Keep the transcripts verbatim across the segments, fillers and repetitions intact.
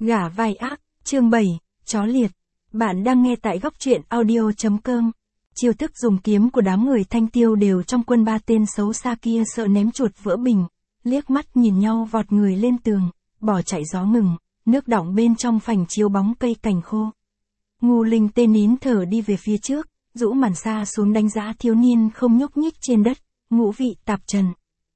Gả vai ác, chương bảy, chó liệt. Bạn đang nghe tại góc truyện audio chấm com. Chiêu thức dùng kiếm của đám người Thanh Tiêu đều trong quân ba tên xấu xa kia sợ ném chuột vỡ bình, liếc mắt nhìn nhau vọt người lên tường, bỏ chạy gió ngừng, nước đọng bên trong phành chiếu bóng cây cành khô. Ngu Linh Tê nín thở đi về phía trước, rũ màn xa xuống đánh giá thiếu niên không nhúc nhích trên đất, ngũ vị tạp trần.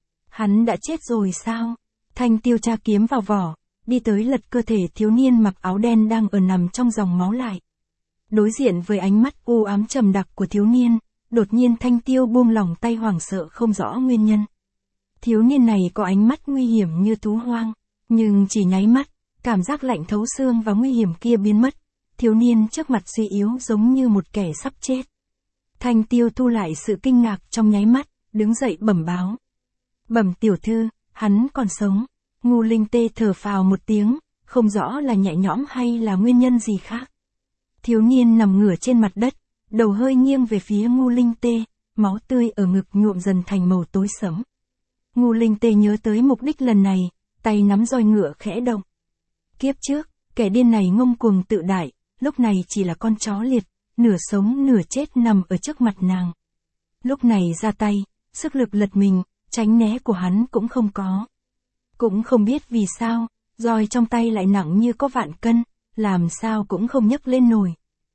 Hắn đã chết rồi sao? Thanh Tiêu tra kiếm vào vỏ, đi tới lật cơ thể thiếu niên mặc áo đen đang ở nằm trong dòng máu lại. Đối diện với ánh mắt u ám trầm đặc của thiếu niên, đột nhiên Thanh Tiêu buông lỏng tay hoảng sợ không rõ nguyên nhân. Thiếu niên này có ánh mắt nguy hiểm như thú hoang, nhưng chỉ nháy mắt, cảm giác lạnh thấu xương và nguy hiểm kia biến mất. Thiếu niên trước mặt suy yếu giống như một kẻ sắp chết. Thanh Tiêu thu lại sự kinh ngạc trong nháy mắt, đứng dậy bẩm báo. Bẩm tiểu thư, hắn còn sống. Ngu Linh Tê thở phào một tiếng, không rõ là nhẹ nhõm hay là nguyên nhân gì khác. Thiếu niên nằm ngửa trên mặt đất, đầu hơi nghiêng về phía Ngu Linh Tê, máu tươi ở ngực nhuộm dần thành màu tối sẫm. Ngu Linh Tê nhớ tới mục đích lần này, tay nắm roi ngựa khẽ động. Kiếp trước, kẻ điên này ngông cuồng tự đại, lúc này chỉ là con chó liệt, nửa sống nửa chết nằm ở trước mặt nàng. Lúc này ra tay, sức lực lật mình, tránh né của hắn cũng không có. Cũng không biết vì sao, roi trong tay lại nặng như có vạn cân, làm sao cũng không nhấc lên nổi.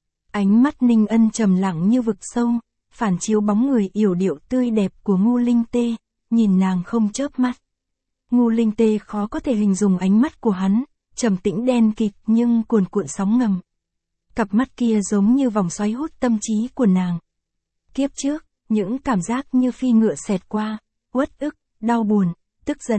Ánh mắt Ninh Ân trầm lặng như vực sâu, phản chiếu bóng người yểu điệu tươi đẹp của Ngu Linh Tê, nhìn nàng không chớp mắt. Ngu Linh Tê khó có thể hình dung ánh mắt của hắn, trầm tĩnh đen kịt nhưng cuồn cuộn sóng ngầm. Cặp mắt kia giống như vòng xoáy hút tâm trí của nàng. Kiếp trước, những cảm giác như phi ngựa xẹt qua, uất ức, đau buồn, tức giận.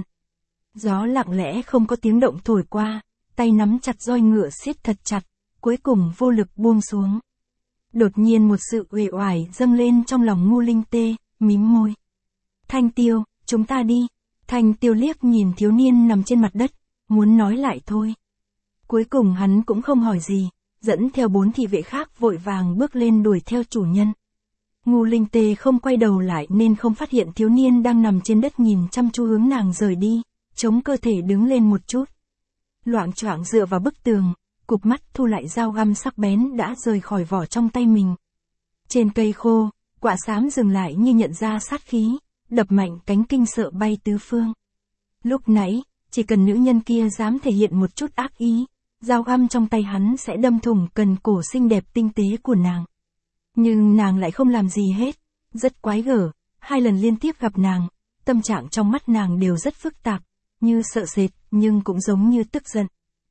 Gió lặng lẽ không có tiếng động thổi qua, tay nắm chặt roi ngựa siết thật chặt, cuối cùng vô lực buông xuống. Đột nhiên một sự uể oải dâng lên trong lòng Ngu Linh Tê, mím môi. Thanh Tiêu, chúng ta đi. Thanh Tiêu liếc nhìn thiếu niên nằm trên mặt đất, muốn nói lại thôi. Cuối cùng hắn cũng không hỏi gì, dẫn theo bốn thị vệ khác vội vàng bước lên đuổi theo chủ nhân. Ngu Linh Tê không quay đầu lại nên không phát hiện thiếu niên đang nằm trên đất nhìn chăm chú hướng nàng rời đi, chống cơ thể đứng lên một chút. Loạng choạng dựa vào bức tường, cụp mắt thu lại dao găm sắc bén đã rời khỏi vỏ trong tay mình. Trên cây khô, quạ xám dừng lại như nhận ra sát khí, đập mạnh cánh kinh sợ bay tứ phương. Lúc nãy, chỉ cần nữ nhân kia dám thể hiện một chút ác ý, dao găm trong tay hắn sẽ đâm thủng cần cổ xinh đẹp tinh tế của nàng. Nhưng nàng lại không làm gì hết, rất quái gở, hai lần liên tiếp gặp nàng, tâm trạng trong mắt nàng đều rất phức tạp, như sợ sệt, nhưng cũng giống như tức giận.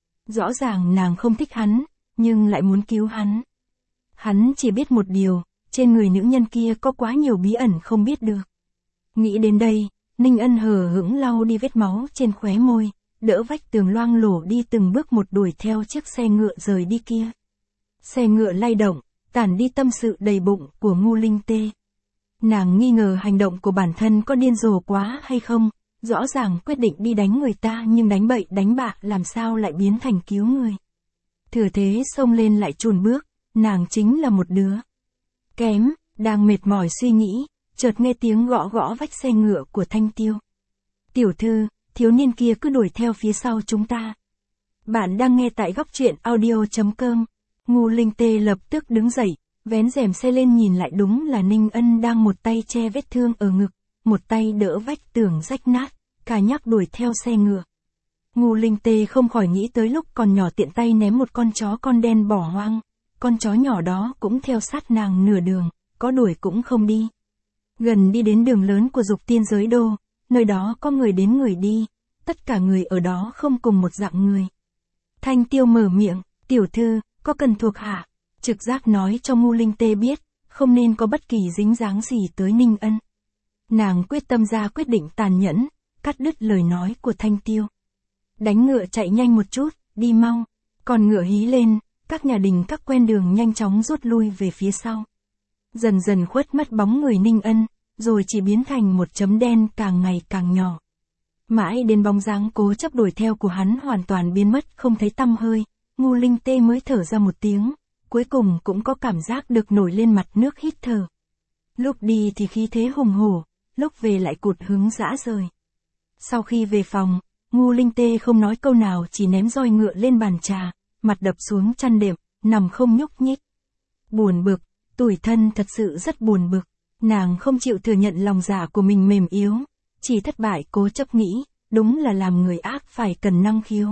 Rõ ràng nàng không thích hắn, nhưng lại muốn cứu hắn. Hắn chỉ biết một điều, trên người nữ nhân kia có quá nhiều bí ẩn không biết được. Nghĩ đến đây, Ninh Ân hờ hững lau đi vết máu trên khóe môi, đỡ vách tường loang lổ đi từng bước một đuổi theo chiếc xe ngựa rời đi kia. Xe ngựa lay động, tản đi tâm sự đầy bụng của Ngu Linh Tê. Nàng nghi ngờ hành động của bản thân có điên rồ quá hay không, rõ ràng quyết định đi đánh người ta nhưng đánh bậy đánh bạ làm sao lại biến thành cứu người. Thừa thế xông lên lại chùn bước, nàng chính là một đứa kém, đang mệt mỏi suy nghĩ, chợt nghe tiếng gõ gõ vách xe ngựa của Thanh Tiêu. Tiểu thư, thiếu niên kia cứ đuổi theo phía sau chúng ta. Bạn đang nghe tại góc truyện audio chấm com. Ngu Linh Tê lập tức đứng dậy, vén rèm xe lên nhìn lại đúng là Ninh Ân đang một tay che vết thương ở ngực, một tay đỡ vách tường rách nát, cả nhắc đuổi theo xe ngựa. Ngu Linh Tê không khỏi nghĩ tới lúc còn nhỏ tiện tay ném một con chó con đen bỏ hoang, con chó nhỏ đó cũng theo sát nàng nửa đường, có đuổi cũng không đi. Gần đi đến đường lớn của Dục Tiên Giới Đô, nơi đó có người đến người đi, tất cả người ở đó không cùng một dạng người. Thanh Tiêu mở miệng, tiểu thư, có cần thuộc hạ? Trực giác nói cho Ngu Linh Tê biết, không nên có bất kỳ dính dáng gì tới Ninh Ân. Nàng quyết tâm ra quyết định tàn nhẫn, cắt đứt lời nói của Thanh Tiêu. Đánh ngựa chạy nhanh một chút, đi mau. Còn ngựa hí lên, các nhà đình các quen đường nhanh chóng rút lui về phía sau. Dần dần khuất mất bóng người Ninh Ân, rồi chỉ biến thành một chấm đen càng ngày càng nhỏ. Mãi đến bóng dáng cố chấp đuổi theo của hắn hoàn toàn biến mất không thấy tăm hơi, Ngu Linh Tê mới thở ra một tiếng, cuối cùng cũng có cảm giác được nổi lên mặt nước hít thở. Lúc đi thì khí thế hùng hổ, lúc về lại cụt hứng dã rời. Sau khi về phòng, Ngu Linh Tê không nói câu nào, chỉ ném roi ngựa lên bàn trà, mặt đập xuống chăn đệm, nằm không nhúc nhích. Buồn bực, tủi thân, thật sự rất buồn bực. Nàng không chịu thừa nhận lòng dạ của mình mềm yếu, chỉ thất bại cố chấp nghĩ, đúng là làm người ác phải cần năng khiếu.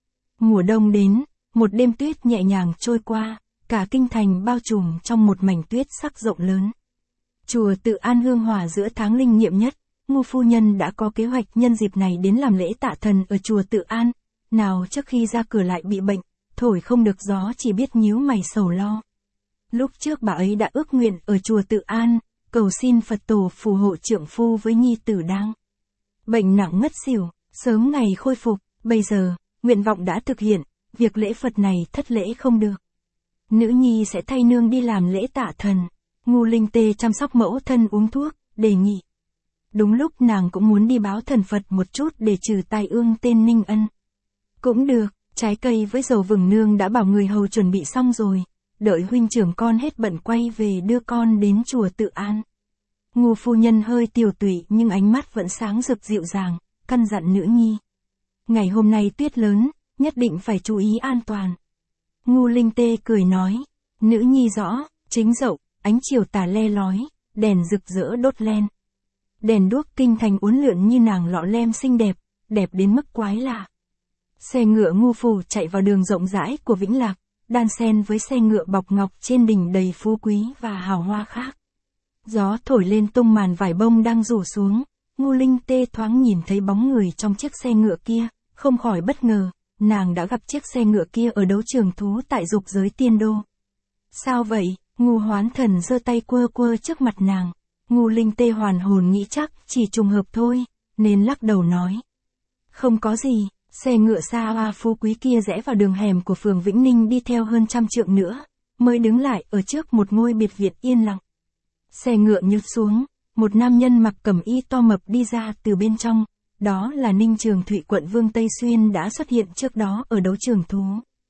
Mùa đông đến, một đêm tuyết nhẹ nhàng trôi qua, cả kinh thành bao trùm trong một mảnh tuyết sắc rộng lớn. Chùa Tự An hương hỏa giữa tháng linh nghiệm nhất, Ngô phu nhân đã có kế hoạch nhân dịp này đến làm lễ tạ thần ở chùa Tự An, nào trước khi ra cửa lại bị bệnh, thổi không được gió, chỉ biết nhíu mày sầu lo. Lúc trước bà ấy đã ước nguyện ở chùa Tự An, cầu xin Phật tổ phù hộ trượng phu với nhi tử đang bệnh nặng ngất xỉu, sớm ngày khôi phục. Bây giờ, nguyện vọng đã thực hiện, việc lễ Phật này thất lễ không được. Nữ nhi sẽ thay nương đi làm lễ tạ thần. Ngu Linh Tê chăm sóc mẫu thân uống thuốc, đề nghị. Đúng lúc nàng cũng muốn đi báo thần Phật một chút để trừ tai ương tên Ninh Ân. Cũng được, trái cây với dầu vừng nương đã bảo người hầu chuẩn bị xong rồi, đợi huynh trưởng con hết bận quay về đưa con đến chùa Tự An. Ngô phu nhân hơi tiều tụy nhưng ánh mắt vẫn sáng rực dịu dàng, căn dặn nữ nhi. Ngày hôm nay tuyết lớn, nhất định phải chú ý an toàn. Ngu Linh Tê cười nói, nữ nhi rõ, chính dậu, ánh chiều tà le lói, đèn rực rỡ đốt len. Đèn đuốc kinh thành uốn lượn như nàng lọ lem xinh đẹp, đẹp đến mức quái lạ. Xe ngựa Ngu phủ chạy vào đường rộng rãi của Vĩnh Lạc, đan xen với xe ngựa bọc ngọc trên đỉnh đầy phú quý và hào hoa khác. Gió thổi lên tung màn vải bông đang rủ xuống, Ngu Linh Tê thoáng nhìn thấy bóng người trong chiếc xe ngựa kia, không khỏi bất ngờ, nàng đã gặp chiếc xe ngựa kia ở đấu trường thú tại dục giới tiên đô. Sao vậy? Ngu Hoán Thần giơ tay quơ quơ trước mặt nàng. Ngu Linh Tê hoàn hồn nghĩ chắc chỉ trùng hợp thôi, nên lắc đầu nói. Không có gì, xe ngựa xa hoa phú quý kia rẽ vào đường hẻm của phường Vĩnh Ninh đi theo hơn trăm trượng nữa, mới đứng lại ở trước một ngôi biệt viện yên lặng. Xe ngựa nhụt xuống, một nam nhân mặc cẩm y to mập đi ra từ bên trong, đó là Ninh Trường Thụy quận Vương Tây Xuyên đã xuất hiện trước đó ở đấu trường thú.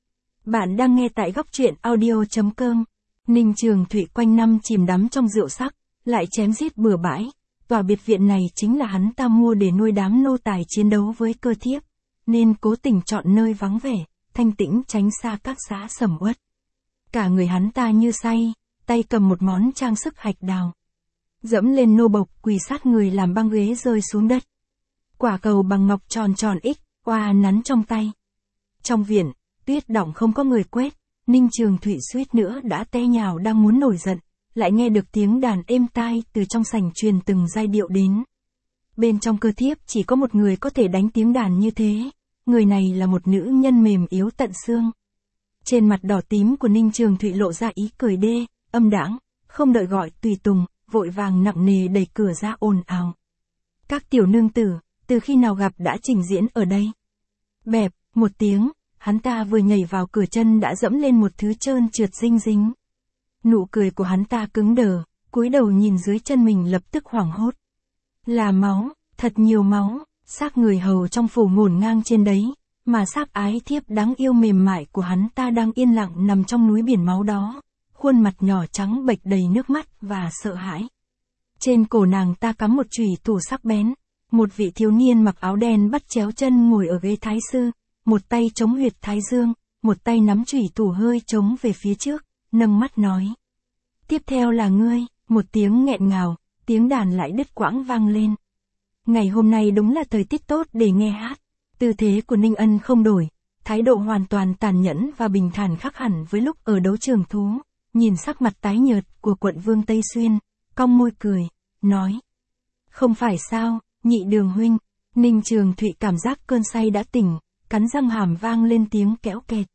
Bạn đang nghe tại góc truyện audio chấm com. Ninh Trường Thụy quanh năm chìm đắm trong rượu sắc, lại chém giết bừa bãi. Tòa biệt viện này chính là hắn ta mua để nuôi đám nô tài chiến đấu với cơ thiếp, nên cố tình chọn nơi vắng vẻ, thanh tĩnh tránh xa các xã sầm uất. Cả người hắn ta như say, tay cầm một món trang sức hạch đào. Dẫm lên nô bộc quỳ sát người làm băng ghế rơi xuống đất. Quả cầu bằng ngọc tròn tròn ích, oa nắn trong tay. Trong viện, tuyết đọng không có người quét, Ninh Trường Thụy suýt nữa đã té nhào đang muốn nổi giận, lại nghe được tiếng đàn êm tai từ trong sảnh truyền từng giai điệu đến. Bên trong cơ thiếp chỉ có một người có thể đánh tiếng đàn như thế, người này là một nữ nhân mềm yếu tận xương. Trên mặt đỏ tím của Ninh Trường Thụy lộ ra ý cười đê, âm đãng, không đợi gọi tùy tùng, vội vàng nặng nề đẩy cửa ra ồn ào. Các tiểu nương tử, từ khi nào gặp đã trình diễn ở đây? Bẹp, một tiếng, hắn ta vừa nhảy vào cửa chân đã dẫm lên một thứ trơn trượt dinh dính. Nụ cười của hắn ta cứng đờ, cúi đầu nhìn dưới chân mình lập tức hoảng hốt. Là máu, thật nhiều máu, xác người hầu trong phủ ngổn ngang trên đấy, mà xác ái thiếp đáng yêu mềm mại của hắn ta đang yên lặng nằm trong núi biển máu đó, khuôn mặt nhỏ trắng bệch đầy nước mắt và sợ hãi. Trên cổ nàng ta cắm một chùy thủ sắc bén, một vị thiếu niên mặc áo đen bắt chéo chân ngồi ở ghế thái sư, một tay chống huyệt thái dương, một tay nắm chùy thủ hơi chống về phía trước, nâng mắt nói. Tiếp theo là ngươi, một tiếng nghẹn ngào, tiếng đàn lại đứt quãng vang lên. Ngày hôm nay đúng là thời tiết tốt để nghe hát. Tư thế của Ninh Ân không đổi, thái độ hoàn toàn tàn nhẫn và bình thản khác hẳn với lúc ở đấu trường thú, nhìn sắc mặt tái nhợt của quận Vương Tây Xuyên, cong môi cười, nói. Không phải sao, nhị đường huynh. Ninh Trường Thụy cảm giác cơn say đã tỉnh, cắn răng hàm vang lên tiếng kéo kẹt.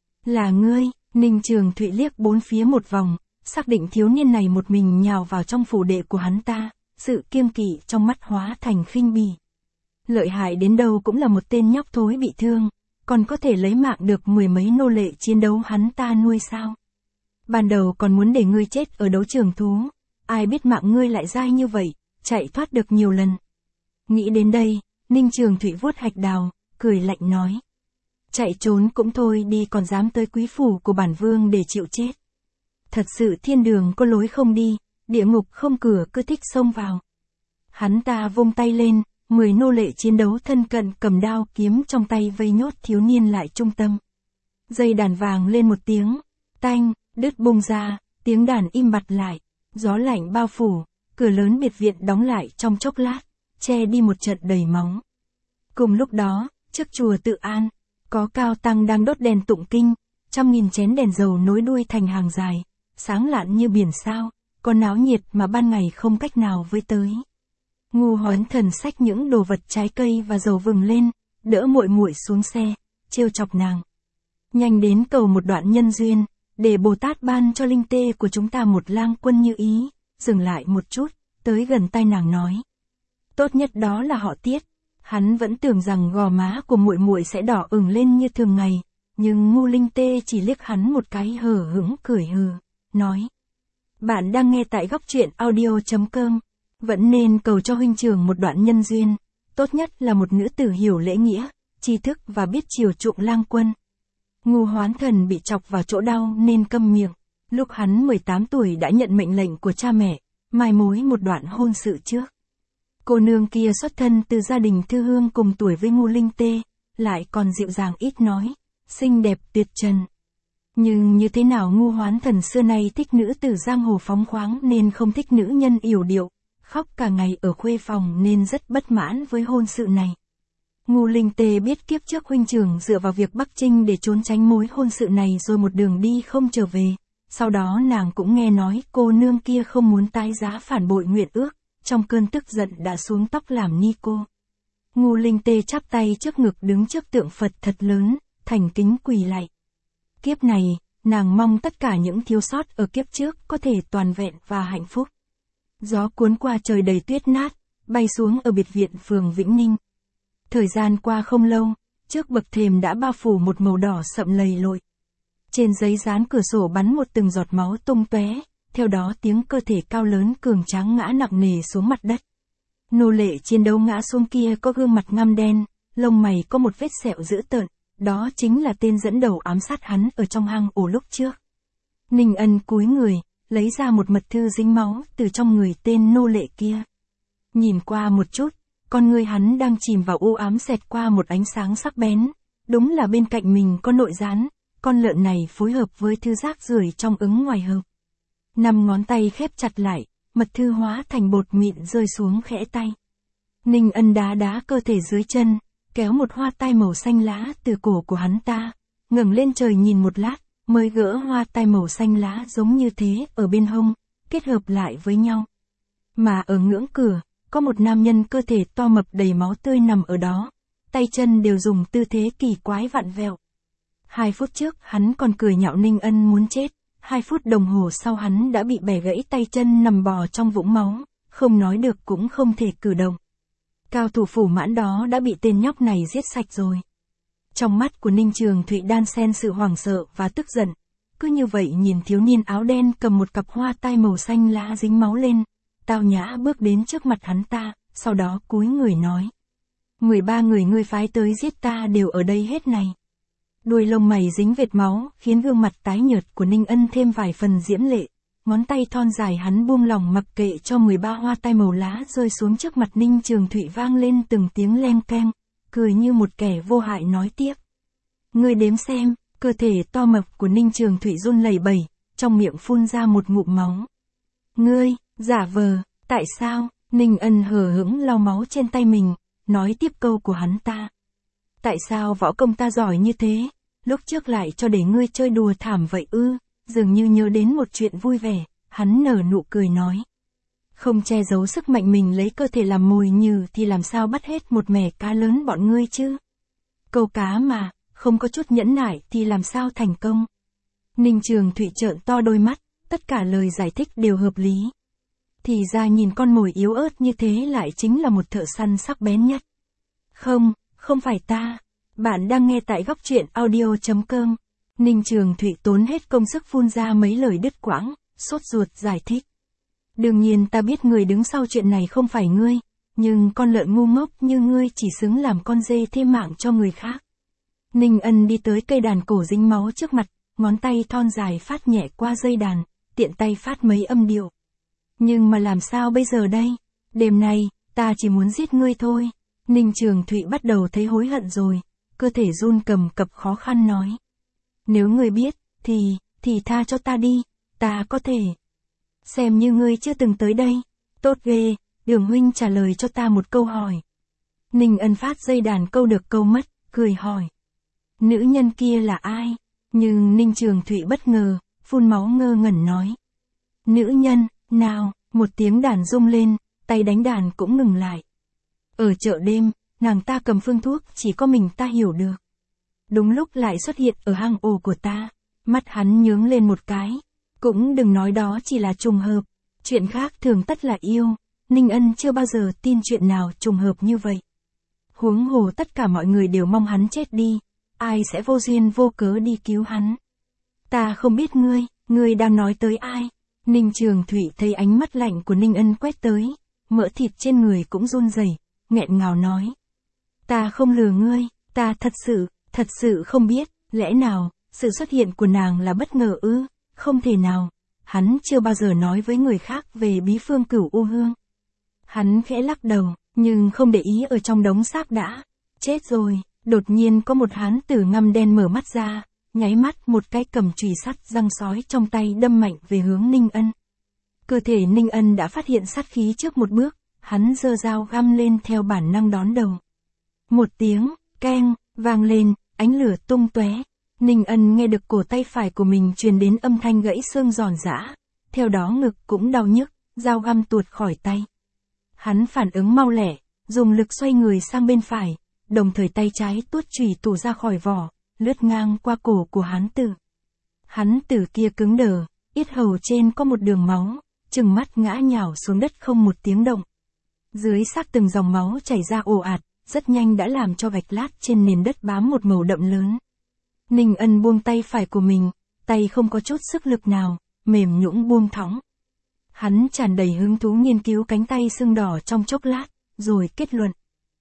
Là ngươi. Ninh Trường Thụy liếc bốn phía một vòng, xác định thiếu niên này một mình nhào vào trong phủ đệ của hắn ta, sự kiêng kỵ trong mắt hóa thành khinh bỉ. Lợi hại đến đâu cũng là một tên nhóc thối bị thương, còn có thể lấy mạng được mười mấy nô lệ chiến đấu hắn ta nuôi sao? Ban đầu còn muốn để ngươi chết ở đấu trường thú, ai biết mạng ngươi lại dai như vậy, chạy thoát được nhiều lần. Nghĩ đến đây, Ninh Trường Thụy vuốt hạch đào, cười lạnh nói. Chạy trốn cũng thôi đi, còn dám tới quý phủ của bản vương để chịu chết. Thật sự thiên đường có lối không đi, địa ngục không cửa cứ thích xông vào. Hắn ta vung tay lên, Mười nô lệ chiến đấu thân cận cầm đao kiếm trong tay vây nhốt thiếu niên lại trung tâm. Dây đàn vàng lên một tiếng, tanh, đứt bung ra, tiếng đàn im bặt lại, gió lạnh bao phủ, cửa lớn biệt viện đóng lại trong chốc lát, che đi một trận đầy máu. Cùng lúc đó, trước chùa Tự An, có cao tăng đang đốt đèn tụng kinh, trăm nghìn chén đèn dầu nối đuôi thành hàng dài, sáng lạn như biển sao, có náo nhiệt mà ban ngày không cách nào với tới. Ngu Hoán Thần xách những đồ vật trái cây và dầu vừng lên, đỡ muội muội xuống xe, trêu chọc nàng. Nhanh đến cầu một đoạn nhân duyên, để Bồ Tát ban cho linh tê của chúng ta một lang quân như ý. Dừng lại một chút, tới gần tai nàng nói. Tốt nhất đó là họ Tiết. Hắn vẫn tưởng rằng gò má của muội muội sẽ đỏ ửng lên như thường ngày, nhưng ngu linh tê chỉ liếc hắn một cái hờ hững cười hừ, nói. Bạn đang nghe tại góc truyện audio chấm com. Vẫn nên cầu cho huynh trưởng một đoạn nhân duyên, tốt nhất là một nữ tử hiểu lễ nghĩa, tri thức và biết chiều chuộng lang quân. Ngu Hoán Thần bị chọc vào chỗ đau nên câm miệng, lúc hắn mười tám tuổi đã nhận mệnh lệnh của cha mẹ, mai mối một đoạn hôn sự trước. Cô nương kia xuất thân từ gia đình thư hương cùng tuổi với ngu linh tê, lại còn dịu dàng ít nói, xinh đẹp tuyệt trần. Nhưng như thế nào Ngu Hoán Thần xưa nay thích nữ tử giang hồ phóng khoáng nên không thích nữ nhân yểu điệu, khóc cả ngày ở khuê phòng nên rất bất mãn với hôn sự này. Ngu linh tê biết kiếp trước huynh trưởng dựa vào việc Bắc Trinh để trốn tránh mối hôn sự này rồi một đường đi không trở về. Sau đó nàng cũng nghe nói cô nương kia không muốn tái giá phản bội nguyện ước, trong cơn tức giận đã xuống tóc làm ni cô. Ngu linh tê chắp tay trước ngực đứng trước tượng Phật thật lớn, thành kính quỳ lạy. Kiếp này, nàng mong tất cả những thiếu sót ở kiếp trước có thể toàn vẹn và hạnh phúc. Gió cuốn qua trời đầy tuyết nát, bay xuống ở biệt viện phường Vĩnh Ninh. Thời gian qua không lâu, trước bậc thềm đã bao phủ một màu đỏ sậm lầy lội. Trên giấy dán cửa sổ bắn một từng giọt máu tung tóe, theo đó tiếng cơ thể cao lớn cường tráng ngã nặng nề xuống mặt đất. Nô lệ chiến đấu ngã xuống kia có gương mặt ngăm đen, lông mày có một vết sẹo dữ tợn, đó chính là tên dẫn đầu ám sát hắn ở trong hang ổ lúc trước. Ninh Ân cúi người, lấy ra một mật thư dính máu từ trong người tên nô lệ kia. Nhìn qua một chút, con người hắn đang chìm vào u ám xẹt qua một ánh sáng sắc bén, đúng là bên cạnh mình có nội gián, con lợn này phối hợp với thư rác rưởi trong ứng ngoài hợp. Năm ngón tay khép chặt lại, mật thư hóa thành bột mịn rơi xuống khẽ tay. Ninh Ân đá đá cơ thể dưới chân, kéo một hoa tai màu xanh lá từ cổ của hắn ta, ngẩng lên trời nhìn một lát, mới gỡ hoa tai màu xanh lá giống như thế ở bên hông, kết hợp lại với nhau. Mà ở ngưỡng cửa, có một nam nhân cơ thể to mập đầy máu tươi nằm ở đó, tay chân đều dùng tư thế kỳ quái vặn vẹo. Hai phút trước hắn còn cười nhạo Ninh Ân muốn chết, hai phút đồng hồ sau hắn đã bị bẻ gãy tay chân nằm bò trong vũng máu, không nói được cũng không thể cử động. Cao thủ Phủ Mãn đó đã bị tên nhóc này giết sạch rồi. Trong mắt của Ninh Trường Thụy đan xen sự hoảng sợ và tức giận, cứ như vậy nhìn thiếu niên áo đen cầm một cặp hoa tai màu xanh lá dính máu lên, tao nhã bước đến trước mặt hắn ta, sau đó cúi người nói. mười ba người ngươi phái tới giết ta đều ở đây hết này. Đuôi lông mày dính vệt máu, khiến gương mặt tái nhợt của Ninh Ân thêm vài phần diễm lệ, ngón tay thon dài hắn buông lỏng mặc kệ cho mười ba hoa tai màu lá rơi xuống trước mặt Ninh Trường Thụy vang lên từng tiếng leng keng, cười như một kẻ vô hại nói tiếp. Ngươi đếm xem, cơ thể to mập của Ninh Trường Thụy run lẩy bẩy, trong miệng phun ra một ngụm máu. Ngươi, giả vờ, tại sao? Ninh Ân hờ hững lau máu trên tay mình, nói tiếp câu của hắn ta. Tại sao võ công ta giỏi như thế, lúc trước lại cho để ngươi chơi đùa thảm vậy ư? Dường như nhớ đến một chuyện vui vẻ, hắn nở nụ cười nói. Không che giấu sức mạnh mình lấy cơ thể làm mồi nhử thì làm sao bắt hết một mẻ cá lớn bọn ngươi chứ? Câu cá mà, không có chút nhẫn nại thì làm sao thành công? Ninh Trường Thụy trợn to đôi mắt, tất cả lời giải thích đều hợp lý. Thì ra nhìn con mồi yếu ớt như thế lại chính là một thợ săn sắc bén nhất. Không, không phải ta. Bạn đang nghe tại góc truyện audio chấm com. Ninh Trường Thụy tốn hết công sức phun ra mấy lời đứt quãng, sốt ruột giải thích. Đương nhiên ta biết người đứng sau chuyện này không phải ngươi, nhưng con lợn ngu ngốc như ngươi chỉ xứng làm con dê thêm mạng cho người khác. Ninh Ân đi tới cây đàn cổ dính máu trước mặt, ngón tay thon dài phát nhẹ qua dây đàn, tiện tay phát mấy âm điệu. Nhưng mà làm sao bây giờ đây? Đêm nay, ta chỉ muốn giết ngươi thôi, Ninh Trường Thụy bắt đầu thấy hối hận rồi, cơ thể run cầm cập khó khăn nói. Nếu ngươi biết, thì, thì tha cho ta đi, ta có thể. Xem như ngươi chưa từng tới đây. Tốt ghê, Đường huynh trả lời cho ta một câu hỏi. Ninh Ân phát dây đàn câu được câu mất, cười hỏi. Nữ nhân kia là ai? Nhưng Ninh Trường Thụy bất ngờ, phun máu ngơ ngẩn nói. Nữ nhân, nào, một tiếng đàn rung lên, tay đánh đàn cũng ngừng lại. Ở chợ đêm, nàng ta cầm phương thuốc chỉ có mình ta hiểu được. Đúng lúc lại xuất hiện ở hang ổ của ta, mắt hắn nhướng lên một cái. Cũng đừng nói đó chỉ là trùng hợp, chuyện khác thường tất là yêu, Ninh Ân chưa bao giờ tin chuyện nào trùng hợp như vậy. Huống hồ tất cả mọi người đều mong hắn chết đi, ai sẽ vô duyên vô cớ đi cứu hắn. Ta không biết ngươi, ngươi đang nói tới ai? Ninh Trường Thụy thấy ánh mắt lạnh của Ninh Ân quét tới, mỡ thịt trên người cũng run rẩy, nghẹn ngào nói. Ta không lừa ngươi, ta thật sự, thật sự không biết, lẽ nào, sự xuất hiện của nàng là bất ngờ ư? Không thể nào, hắn chưa bao giờ nói với người khác về bí phương Cửu U Hương. Hắn khẽ lắc đầu, nhưng không để ý ở trong đống xác đã. Chết rồi, đột nhiên có một hán tử ngăm đen mở mắt ra, nháy mắt một cái cầm chùy sắt răng sói trong tay đâm mạnh về hướng Ninh Ân. Cơ thể Ninh Ân đã phát hiện sát khí trước một bước, hắn giơ dao găm lên theo bản năng đón đầu. Một tiếng, keng, vang lên, ánh lửa tung tóe. Ninh Ân nghe được cổ tay phải của mình truyền đến âm thanh gãy xương giòn giã, theo đó ngực cũng đau nhức, dao găm tuột khỏi tay. Hắn phản ứng mau lẹ, dùng lực xoay người sang bên phải, đồng thời tay trái tuốt chùy thủ ra khỏi vỏ, lướt ngang qua cổ của hán tử. Hán tử kia cứng đờ, yết hầu trên có một đường máu, trừng mắt ngã nhào xuống đất không một tiếng động. Dưới xác từng dòng máu chảy ra ồ ạt, rất nhanh đã làm cho gạch lát trên nền đất bám một màu đậm lớn. Ninh Ân buông tay phải của mình, tay không có chút sức lực nào, mềm nhũn buông thõng. Hắn tràn đầy hứng thú nghiên cứu cánh tay sưng đỏ trong chốc lát, rồi kết luận.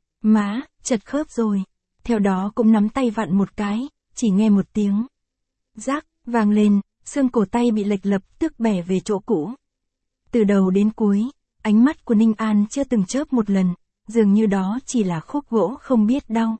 Má, chật khớp rồi. Theo đó cũng nắm tay vặn một cái, chỉ nghe một tiếng. Rác, vang lên, xương cổ tay bị lệch lập tức bẻ về chỗ cũ. Từ đầu đến cuối, ánh mắt của Ninh An chưa từng chớp một lần, dường như đó chỉ là khúc gỗ không biết đau.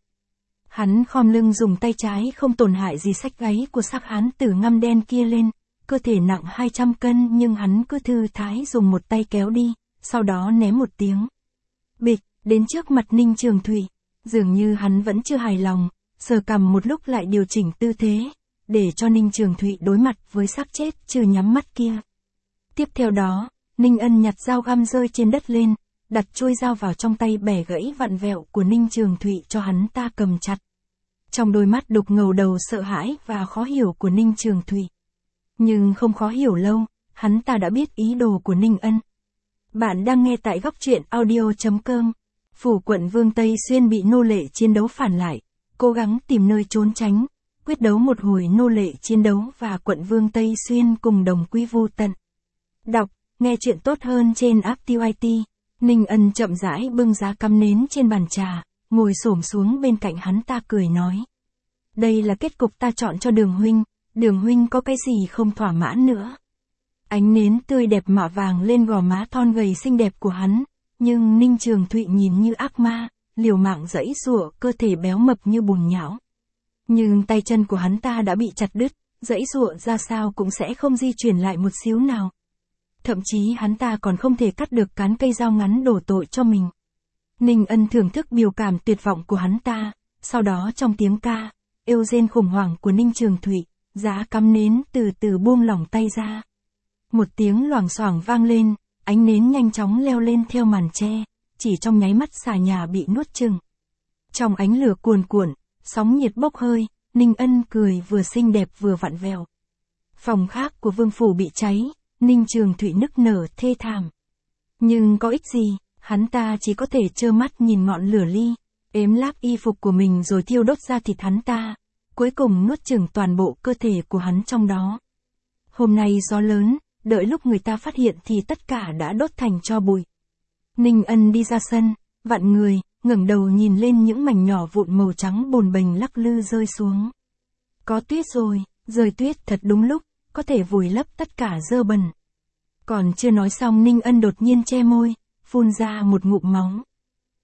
Hắn khom lưng dùng tay trái không tổn hại gì xách gáy của xác hán tử ngăm đen kia lên, cơ thể nặng hai trăm cân nhưng hắn cứ thư thái dùng một tay kéo đi, sau đó ném một tiếng. Bịch, đến trước mặt Ninh Trường Thụy, dường như hắn vẫn chưa hài lòng, sờ cằm một lúc lại điều chỉnh tư thế, để cho Ninh Trường Thụy đối mặt với xác chết chưa nhắm mắt kia. Tiếp theo đó, Ninh Ân nhặt dao găm rơi trên đất lên, đặt chuôi dao vào trong tay bẻ gãy vặn vẹo của Ninh Trường Thụy cho hắn ta cầm chặt. Trong đôi mắt đục ngầu đầu sợ hãi và khó hiểu của Ninh Trường Thụy. Nhưng không khó hiểu lâu, hắn ta đã biết ý đồ của Ninh Ân. Bạn đang nghe tại góc truyện audio chấm com. Phủ quận Vương Tây Xuyên bị nô lệ chiến đấu phản lại, cố gắng tìm nơi trốn tránh, quyết đấu một hồi nô lệ chiến đấu và quận Vương Tây Xuyên cùng đồng quy vu tận. Đọc, nghe chuyện tốt hơn trên app tê i tê. Ninh Ân chậm rãi bưng giá cắm nến trên bàn trà, ngồi xổm xuống bên cạnh hắn ta cười nói. Đây là kết cục ta chọn cho Đường huynh, Đường huynh có cái gì không thỏa mãn nữa. Ánh nến tươi đẹp mạ vàng lên gò má thon gầy xinh đẹp của hắn, nhưng Ninh Trường Thụy nhìn như ác ma, liều mạng giãy giụa, cơ thể béo mập như bùn nhão. Nhưng tay chân của hắn ta đã bị chặt đứt, giãy giụa ra sao cũng sẽ không di chuyển lại một xíu nào. Thậm chí hắn ta còn không thể cắt được cán cây dao ngắn đổ tội cho mình. Ninh Ân thưởng thức biểu cảm tuyệt vọng của hắn ta, sau đó trong tiếng ca, êu rên khủng hoảng của Ninh Trường Thụy, giá cắm nến từ từ buông lỏng tay ra. Một tiếng loảng xoảng vang lên, ánh nến nhanh chóng leo lên theo màn tre, chỉ trong nháy mắt xà nhà bị nuốt chửng. Trong ánh lửa cuồn cuộn, sóng nhiệt bốc hơi, Ninh Ân cười vừa xinh đẹp vừa vặn vẹo. Phòng khác của vương phủ bị cháy, Ninh Trường Thụy nức nở thê thảm. Nhưng có ích gì, hắn ta chỉ có thể trơ mắt nhìn ngọn lửa ly, ếm láp y phục của mình rồi thiêu đốt ra thịt hắn ta, cuối cùng nuốt chửng toàn bộ cơ thể của hắn trong đó. Hôm nay gió lớn, đợi lúc người ta phát hiện thì tất cả đã đốt thành tro bụi. Ninh Ân đi ra sân, vặn người, ngẩng đầu nhìn lên những mảnh nhỏ vụn màu trắng bồn bềnh lắc lư rơi xuống. Có tuyết rồi, rơi tuyết thật đúng lúc, có thể vùi lấp tất cả dơ bẩn. Còn chưa nói xong Ninh Ân đột nhiên che môi, phun ra một ngụm máu.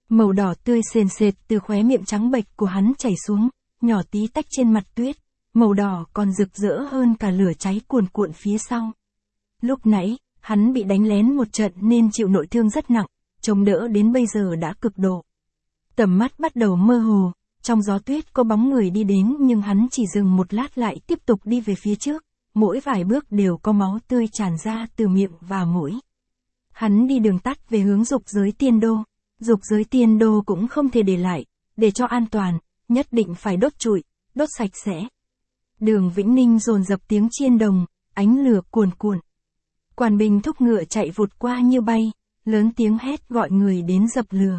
Màu đỏ tươi sền sệt từ khóe miệng trắng bệch của hắn chảy xuống, nhỏ tí tách trên mặt tuyết, màu đỏ còn rực rỡ hơn cả lửa cháy cuồn cuộn phía sau. Lúc nãy, hắn bị đánh lén một trận nên chịu nội thương rất nặng, chống đỡ đến bây giờ đã cực độ. Tầm mắt bắt đầu mơ hồ, trong gió tuyết có bóng người đi đến nhưng hắn chỉ dừng một lát lại tiếp tục đi về phía trước, mỗi vài bước đều có máu tươi tràn ra từ miệng và mũi. Hắn đi đường tắt về hướng dục giới tiên đô, dục giới tiên đô cũng không thể để lại, để cho an toàn, nhất định phải đốt trụi, đốt sạch sẽ. Đường Vĩnh Ninh dồn dập tiếng chiên đồng, ánh lửa cuồn cuộn. Quản Bình thúc ngựa chạy vụt qua như bay, lớn tiếng hét gọi người đến dập lửa.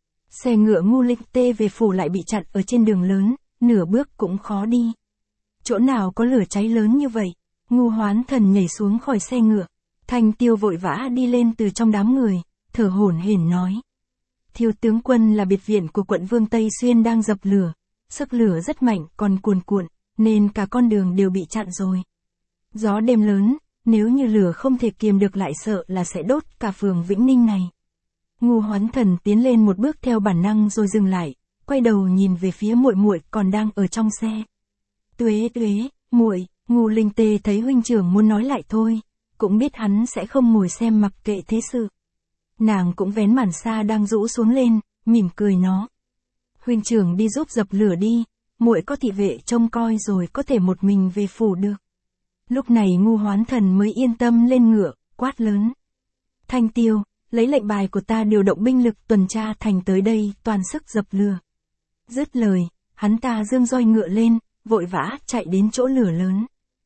Xe ngựa Ngu Linh Tê về phủ lại bị chặn ở trên đường lớn, nửa bước cũng khó đi. Chỗ nào có lửa cháy lớn như vậy? Ngu Hoán Thần nhảy xuống khỏi xe ngựa. Thanh Tiêu vội vã đi lên từ trong đám người, thở hổn hển nói. Thiếu tướng quân là biệt viện của quận Vương Tây Xuyên đang dập lửa. Sức lửa rất mạnh còn cuồn cuộn, nên cả con đường đều bị chặn rồi. Gió đêm lớn, nếu như lửa không thể kiềm được lại sợ là sẽ đốt cả phường Vĩnh Ninh này. Ngu Hoán Thần tiến lên một bước theo bản năng rồi dừng lại, quay đầu nhìn về phía muội muội còn đang ở trong xe. Tuế tuế, muội, Ngu Linh Tê thấy huynh trưởng muốn nói lại thôi, cũng biết hắn sẽ không ngồi xem mặc kệ thế sự. Nàng cũng vén màn sa đang rũ xuống lên, mỉm cười nó. Huynh trưởng đi giúp dập lửa đi, muội có thị vệ trông coi rồi có thể một mình về phủ được. Lúc này Ngu Hoán Thần mới yên tâm lên ngựa, quát lớn. Thanh Tiêu, lấy lệnh bài của ta điều động binh lực tuần tra thành tới đây toàn sức dập lửa. Dứt lời, hắn ta giương roi ngựa lên, vội vã chạy đến chỗ lửa lớn.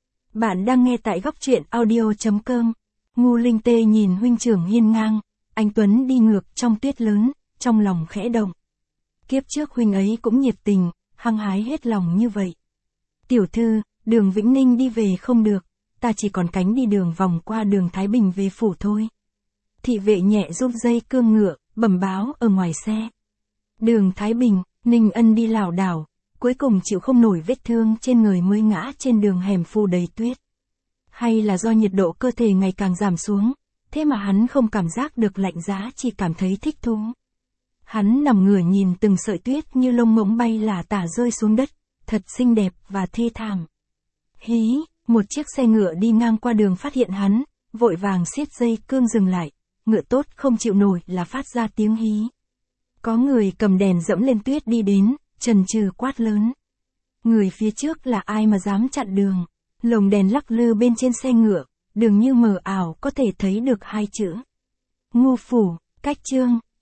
Bạn đang nghe tại góc truyện audio chấm com. Ngu Linh Tê nhìn huynh trưởng hiên ngang, anh Tuấn đi ngược trong tuyết lớn, trong lòng khẽ động. Kiếp trước huynh ấy cũng nhiệt tình, hăng hái hết lòng như vậy. Tiểu thư, đường Vĩnh Ninh đi về không được, ta chỉ còn cánh đi đường vòng qua đường Thái Bình về phủ thôi. Thị vệ nhẹ rút dây cương ngựa, bẩm báo ở ngoài xe. Đường Thái Bình, Ninh Ân đi lảo đảo, cuối cùng chịu không nổi vết thương trên người mới ngã trên đường hẻm phủ đầy tuyết. Hay là do nhiệt độ cơ thể ngày càng giảm xuống, thế mà hắn không cảm giác được lạnh giá, chỉ cảm thấy thích thú. Hắn nằm ngửa nhìn từng sợi tuyết như lông ngỗng bay lả tả rơi xuống đất, thật xinh đẹp và thê thảm. Hí, một chiếc xe ngựa đi ngang qua đường phát hiện hắn, vội vàng siết dây cương dừng lại, ngựa tốt không chịu nổi là phát ra tiếng hí. Có người cầm đèn dẫm lên tuyết đi đến, chần chừ quát lớn. Người phía trước là ai mà dám chặn đường? Lồng đèn lắc lư bên trên xe ngựa, đường như mờ ảo có thể thấy được hai chữ. Ngu phủ, cách chương.